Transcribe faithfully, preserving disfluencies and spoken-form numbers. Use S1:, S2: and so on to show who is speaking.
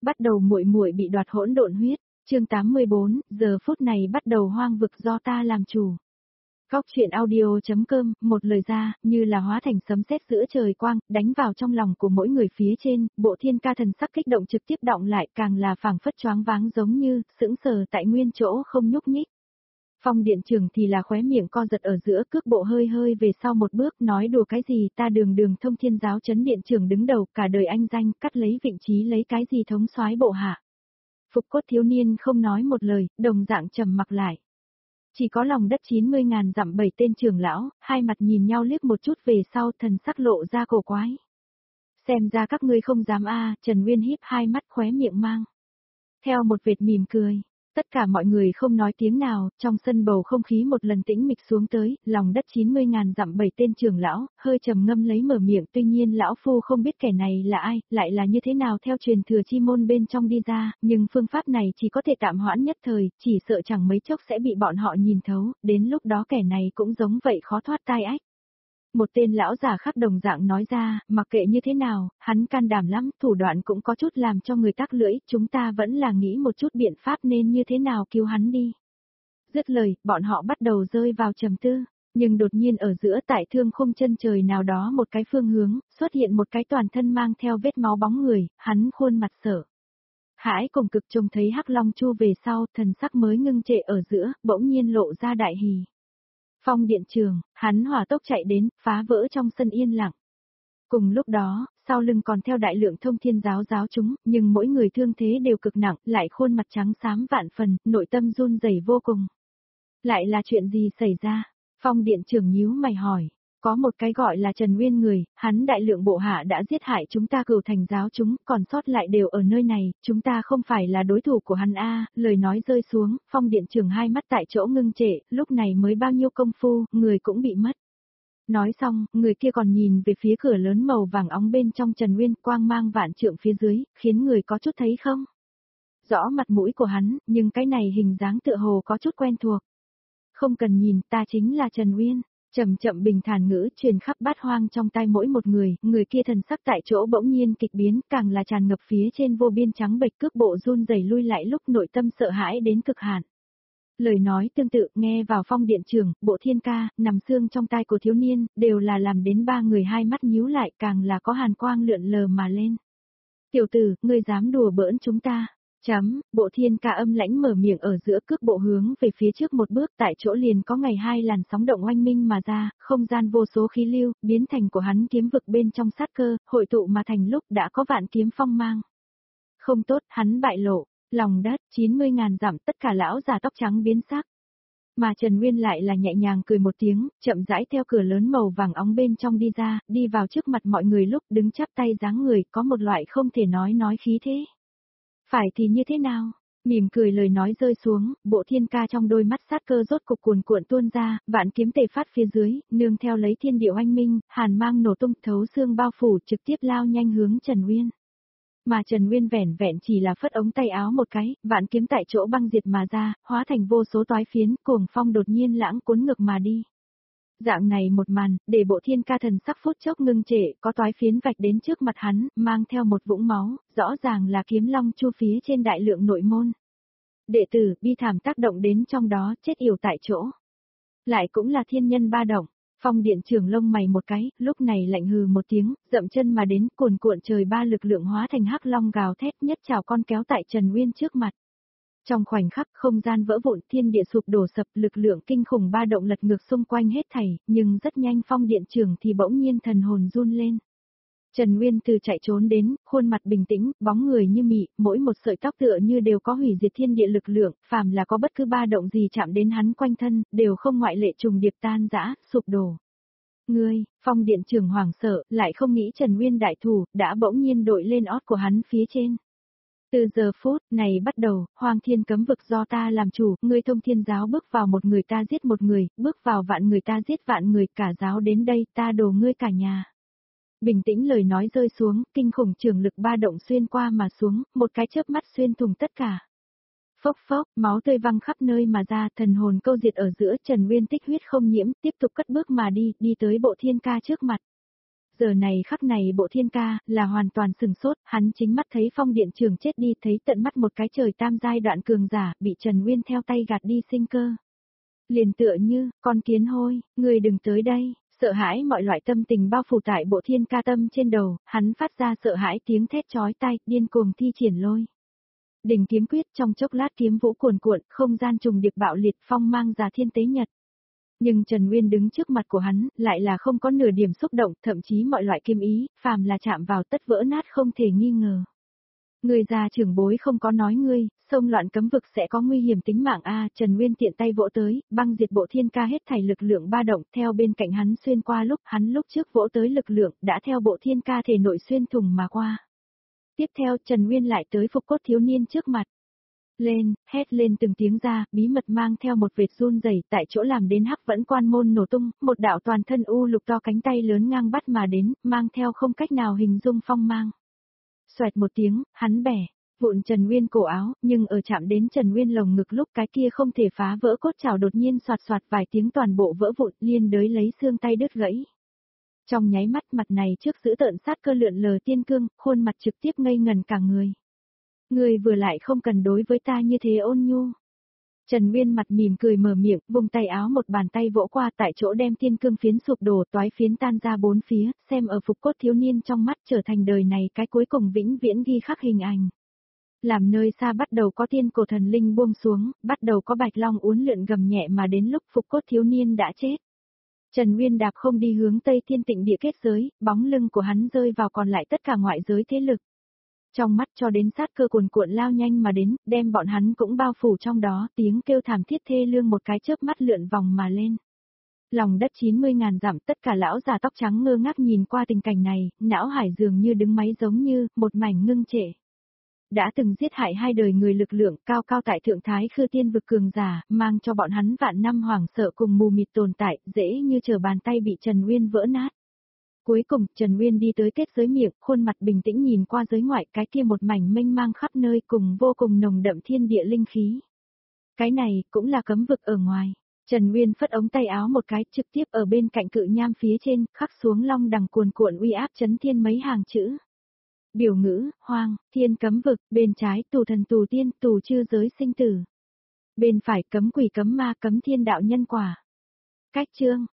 S1: Bắt đầu muội muội bị đoạt hỗn độn huyết, chương tám mươi bốn, giờ phút này bắt đầu hoang vực do ta làm chủ. Góc truyện audio.com, một lời ra, như là hóa thành sấm sét giữa trời quang, đánh vào trong lòng của mỗi người phía trên, bộ thiên ca thần sắc kích động trực tiếp động lại càng là phảng phất choáng váng giống như, sững sờ tại nguyên chỗ không nhúc nhích. Phong điện trưởng thì là khóe miệng co giật ở giữa, cước bộ hơi hơi về sau một bước, nói đùa cái gì, ta đường đường thông thiên giáo chấn điện trưởng đứng đầu, cả đời anh danh, cắt lấy vị trí lấy cái gì thống soái bộ hạ. Phục cốt thiếu niên không nói một lời, đồng dạng trầm mặc lại. Chỉ có lòng đất chín mươi ngàn dặm bảy tên trưởng lão, hai mặt nhìn nhau liếc một chút về sau, thần sắc lộ ra cổ quái. Xem ra các ngươi không dám a, Trần Nguyên híp hai mắt khóe miệng mang. Theo một vệt mỉm cười. Tất cả mọi người không nói tiếng nào, trong sân bầu không khí một lần tĩnh mịch xuống tới, lòng đất chín mươi ngàn dặm bảy tên trưởng lão, hơi trầm ngâm lấy mở miệng, tuy nhiên lão phu không biết kẻ này là ai, lại là như thế nào theo truyền thừa chi môn bên trong đi ra, nhưng phương pháp này chỉ có thể tạm hoãn nhất thời, chỉ sợ chẳng mấy chốc sẽ bị bọn họ nhìn thấu, đến lúc đó kẻ này cũng giống vậy khó thoát tai ách. Một tên lão giả khác đồng dạng nói ra, mặc kệ như thế nào, hắn can đảm lắm, thủ đoạn cũng có chút làm cho người tắc lưỡi, chúng ta vẫn là nghĩ một chút biện pháp nên như thế nào cứu hắn đi. Dứt lời, bọn họ bắt đầu rơi vào trầm tư, nhưng đột nhiên ở giữa tại thương khung chân trời nào đó một cái phương hướng, xuất hiện một cái toàn thân mang theo vết máu bóng người, hắn khuôn mặt sợ hãi cùng cực trông thấy Hắc Long Chu về sau, thần sắc mới ngưng trệ ở giữa, bỗng nhiên lộ ra đại hỉ. Phong điện trường, hắn hỏa tốc chạy đến, phá vỡ trong sân yên lặng. Cùng lúc đó, sau lưng còn theo đại lượng thông thiên giáo giáo chúng, nhưng mỗi người thương thế đều cực nặng, lại khuôn mặt trắng xám vạn phần, nội tâm run rẩy vô cùng. Lại là chuyện gì xảy ra? Phong điện trường nhíu mày hỏi. Có một cái gọi là Trần Nguyên người, hắn đại lượng bộ hạ đã giết hại chúng ta Cửu Thành giáo chúng, còn sót lại đều ở nơi này, chúng ta không phải là đối thủ của hắn a. Lời nói rơi xuống, Phong điện trưởng hai mắt tại chỗ ngưng trệ, lúc này mới bao nhiêu công phu, người cũng bị mất. Nói xong, người kia còn nhìn về phía cửa lớn màu vàng óng bên trong Trần Nguyên, quang mang vạn trượng phía dưới, khiến người có chút thấy không? Rõ mặt mũi của hắn, nhưng cái này hình dáng tựa hồ có chút quen thuộc. Không cần nhìn, ta chính là Trần Nguyên. Chậm chậm bình thản ngữ truyền khắp bát hoang trong tai mỗi một người, người kia thần sắc tại chỗ bỗng nhiên kịch biến, càng là tràn ngập phía trên vô biên trắng bệch, cước bộ run rẩy lui lại lúc nội tâm sợ hãi đến cực hạn. Lời nói tương tự nghe vào Phong điện trưởng, bộ thiên ca, nằm xương trong tai của thiếu niên, đều là làm đến ba người hai mắt nhíu lại, càng là có hàn quang lượn lờ mà lên. Tiểu tử, ngươi dám đùa bỡn chúng ta. Chấm, bộ thiên ca âm lãnh mở miệng ở giữa, cước bộ hướng về phía trước một bước, tại chỗ liền có ngày hai làn sóng động oanh minh mà ra, không gian vô số khí lưu, biến thành của hắn kiếm vực bên trong sát cơ, hội tụ mà thành lúc đã có vạn kiếm phong mang. Không tốt, hắn bại lộ, lòng đất, chín mươi ngàn dặm, tất cả lão già tóc trắng biến sắc. Mà Trần Nguyên lại là nhẹ nhàng cười một tiếng, chậm rãi theo cửa lớn màu vàng óng bên trong đi ra, đi vào trước mặt mọi người lúc đứng chắp tay dáng người, có một loại không thể nói nói khí thế. Phải thì như thế nào? Mỉm cười lời nói rơi xuống, bộ thiên ca trong đôi mắt sát cơ rốt cục cuồn cuộn tuôn ra, vạn kiếm tề phát phía dưới, nương theo lấy thiên địa oanh minh, hàn mang nổ tung thấu xương bao phủ trực tiếp lao nhanh hướng Trần Nguyên. Mà Trần Nguyên vẻn vẹn chỉ là phất ống tay áo một cái, vạn kiếm tại chỗ băng diệt mà ra, hóa thành vô số toái phiến, cuồng phong đột nhiên lãng cuốn ngược mà đi. Dạng này một màn, để bộ thiên ca thần sắc phút chốc ngưng trệ, có toái phiến vạch đến trước mặt hắn, mang theo một vũng máu, rõ ràng là kiếm long chu phía trên đại lượng nội môn. Đệ tử, bi thảm tác động đến trong đó, chết yểu tại chỗ. Lại cũng là thiên nhân ba động, Phong điện trưởng lông mày một cái, lúc này lạnh hừ một tiếng, dậm chân mà đến, cuồn cuộn trời ba lực lượng hóa thành hắc long gào thét nhất chảo con kéo tại Trần Nguyên trước mặt. Trong khoảnh khắc không gian vỡ vụn, thiên địa sụp đổ sập, lực lượng kinh khủng ba động lật ngược xung quanh hết thảy, nhưng rất nhanh Phong điện trưởng thì bỗng nhiên thần hồn run lên. Trần Nguyên từ chạy trốn đến, khuôn mặt bình tĩnh, bóng người như mị, mỗi một sợi tóc tựa như đều có hủy diệt thiên địa lực lượng, phàm là có bất cứ ba động gì chạm đến hắn quanh thân, đều không ngoại lệ trùng điệp tan rã, sụp đổ. Ngươi, Phong điện trưởng hoảng sợ, lại không nghĩ Trần Nguyên đại thủ, đã bỗng nhiên đội lên ót của hắn phía trên. Từ giờ phút này bắt đầu, hoang thiên cấm vực do ta làm chủ, ngươi thông thiên giáo bước vào một người ta giết một người, bước vào vạn người ta giết vạn người, cả giáo đến đây ta đổ ngươi cả nhà. Bình tĩnh lời nói rơi xuống, kinh khủng trường lực ba động xuyên qua mà xuống, một cái chớp mắt xuyên thủng tất cả. Phốc phốc, máu tươi văng khắp nơi mà ra, thần hồn câu diệt ở giữa, Trần Nguyên tích huyết không nhiễm, tiếp tục cất bước mà đi, đi tới bộ thiên ca trước mặt. Giờ này khắc này Bộ Thiên Ca là hoàn toàn sừng sốt, hắn chính mắt thấy Phong Điện Trường chết đi, thấy tận mắt một cái trời tam giai đoạn cường giả bị Trần Uyên theo tay gạt đi sinh cơ. Liền tựa như, con kiến hôi, người đừng tới đây, sợ hãi mọi loại tâm tình bao phủ tại Bộ Thiên Ca tâm trên đầu, hắn phát ra sợ hãi tiếng thét chói tai, điên cuồng thi triển lôi. Đỉnh kiếm quyết trong chốc lát kiếm vũ cuồn cuộn, không gian trùng điệp bạo liệt, phong mang ra thiên tế nhật. Nhưng Trần Uyên đứng trước mặt của hắn, lại là không có nửa điểm xúc động, thậm chí mọi loại kiếm ý, phàm là chạm vào tất vỡ nát không thể nghi ngờ. Người già trưởng bối không có nói ngươi, xông loạn cấm vực sẽ có nguy hiểm tính mạng a. Trần Uyên tiện tay vỗ tới, băng diệt Bộ Thiên Ca hết thảy lực lượng ba động, theo bên cạnh hắn xuyên qua lúc hắn lúc trước vỗ tới lực lượng, đã theo Bộ Thiên Ca thể nội xuyên thủng mà qua. Tiếp theo Trần Uyên lại tới Phục Cốt thiếu niên trước mặt. Lên, hét lên từng tiếng ra, bí mật mang theo một vệt run rẩy, tại chỗ làm đến Hắc Vẫn Quan môn nổ tung, một đạo toàn thân u lục to cánh tay lớn ngang bắt mà đến, mang theo không cách nào hình dung phong mang. Xoẹt một tiếng, hắn bẻ vụn Trần Uyên cổ áo, nhưng ở chạm đến Trần Uyên lồng ngực lúc cái kia không thể phá vỡ cốt chảo đột nhiên soạt soạt vài tiếng toàn bộ vỡ vụn, liên đới lấy xương tay đứt gãy. Trong nháy mắt mặt này trước giữ tợn sát cơ lượn lờ tiên cương, khuôn mặt trực tiếp ngây ngần cả người. Người vừa lại không cần đối với ta như thế ôn nhu. Trần Uyên mặt mỉm cười mở miệng, vùng tay áo một bàn tay vỗ qua tại chỗ đem tiên cương phiến sụp đổ, toái phiến tan ra bốn phía, xem ở Phục Cốt thiếu niên trong mắt trở thành đời này cái cuối cùng vĩnh viễn ghi khắc hình ảnh. Làm nơi xa bắt đầu có tiên cổ thần linh buông xuống, bắt đầu có bạch long uốn lượn gầm nhẹ mà đến lúc Phục Cốt thiếu niên đã chết. Trần Uyên đạp không đi hướng Tây Thiên Tịnh địa kết giới, bóng lưng của hắn rơi vào còn lại tất cả ngoại giới thế lực. Trong mắt cho đến sát cơ cuồn cuộn lao nhanh mà đến, đem bọn hắn cũng bao phủ trong đó, tiếng kêu thảm thiết thê lương một cái chớp mắt lượn vòng mà lên. Lòng đất chín mươi ngàn dặm, tất cả lão già tóc trắng ngơ ngác nhìn qua tình cảnh này, não hải dường như đứng máy giống như, một mảnh ngưng trệ. Đã từng giết hại hai đời người lực lượng cao cao tại thượng thái khư tiên vực cường giả, mang cho bọn hắn vạn năm hoảng sợ cùng mù mịt tồn tại, dễ như trở bàn tay bị Trần Uyên vỡ nát. Cuối cùng, Trần Uyên đi tới kết giới miệng, khuôn mặt bình tĩnh nhìn qua giới ngoại, cái kia một mảnh mênh mang khắp nơi cùng vô cùng nồng đậm thiên địa linh khí. Cái này, cũng là cấm vực ở ngoài. Trần Uyên phất ống tay áo một cái, trực tiếp ở bên cạnh cự nham phía trên, khắc xuống long đằng cuồn cuộn uy áp chấn thiên mấy hàng chữ. Biểu ngữ, hoang, thiên cấm vực, bên trái tù thần tù tiên, tù chư giới sinh tử. Bên phải cấm quỷ cấm ma cấm thiên đạo nhân quả. Cách chương.